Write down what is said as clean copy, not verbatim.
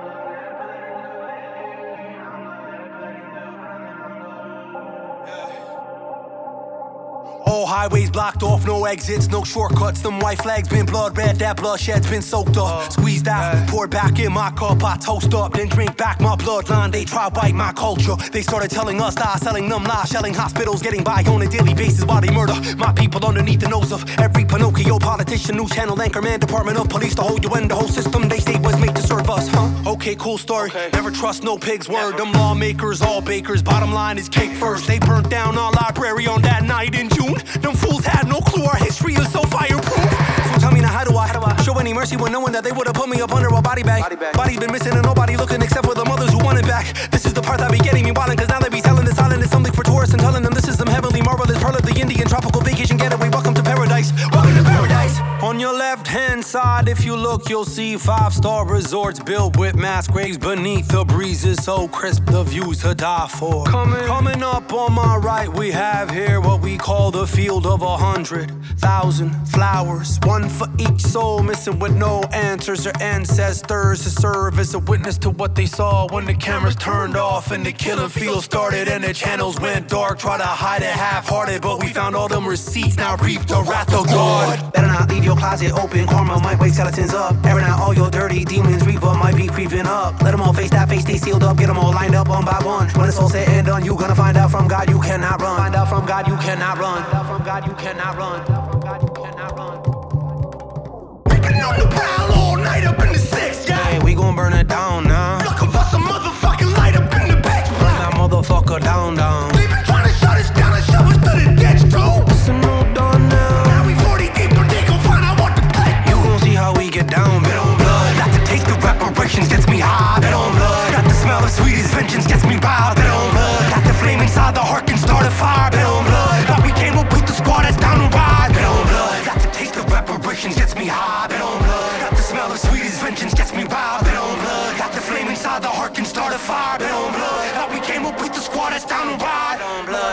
All highways blocked off, no exits, no shortcuts. Them white flags been blood red, that bloodshed's been soaked up. Squeezed out, poured back in my cup, I toast up, then drink back my bloodline. They try bite my culture. They started telling us lies, selling them lies, shelling hospitals, getting by on a daily basis while they murder my people underneath the nose of every Pinocchio politician, news channel anchorman, Department of Police, the whole UN, the whole system they say was made to serve us, huh? Okay, cool story. Never trust no pig's word. Them lawmakers, all bakers. Bottom line is cake first. They burnt down our library on that night in June. Them fools had no clue our history is so fireproof. So tell me now, how do I show any mercy when knowing that they would've put me up under a body bag? Body's been missing and nobody looking except for the mothers who want it back. This is the part that be getting me wildin', cause now they be selling this island as something for tourists and telling them this is some heavenly marvelous pearl of the Indian tropical vacation getaway. Welcome to paradise. Welcome to paradise. On your left hand side, if you look, you'll see 5-star resorts built with mass graves beneath the breezes so crisp, the views to die for. Coming up on my right, we have here what we call the field of 100,000 flowers. One for each soul missing with no answers. Their ancestors to serve as a witness to what they saw when the cameras turned off and the killing field started and the channels went dark. Try to hide it half-hearted, but we found all them receipts. Now reap the wrath of God. Better not leave your closet open. Karma might wake skeletons up. Airing out all your dirty demons. Reaper might be creeping up. Let them all face that face, stay sealed up. Get them all lined up one by one. When it's all said and done, you gonna find out from God you cannot run. Find out from God you cannot run. Find out from God you cannot run. From God you cannot run. Picking on the prowl all night up in the 6, yeah. Hey, we gon' burn it down now. Looking for some motherfucking light up in the bitch. Burn that motherfucker down, down. They been trying to shut us down and shove us to the ditch, too. It's a no done now. Now we 40 deep, but they gon' find out what the click. You gon' see how we get down, bet on blood. Got the taste of reparations, gets me high, bet on blood. Got the smell of sweetest vengeance, gets me wild, bet on blood. Got the flame inside the heart can start a fire, bet on blood. Now we came up with the squad that's down to ride, bet on blood. Got the taste of reparations, gets me high, bet on blood. Got the smell of sweetest vengeance, gets me wild, bet on blood. Got the flame inside the heart can start a fire, bet on blood. Now we came up with the squad that's down to ride, bet on blood.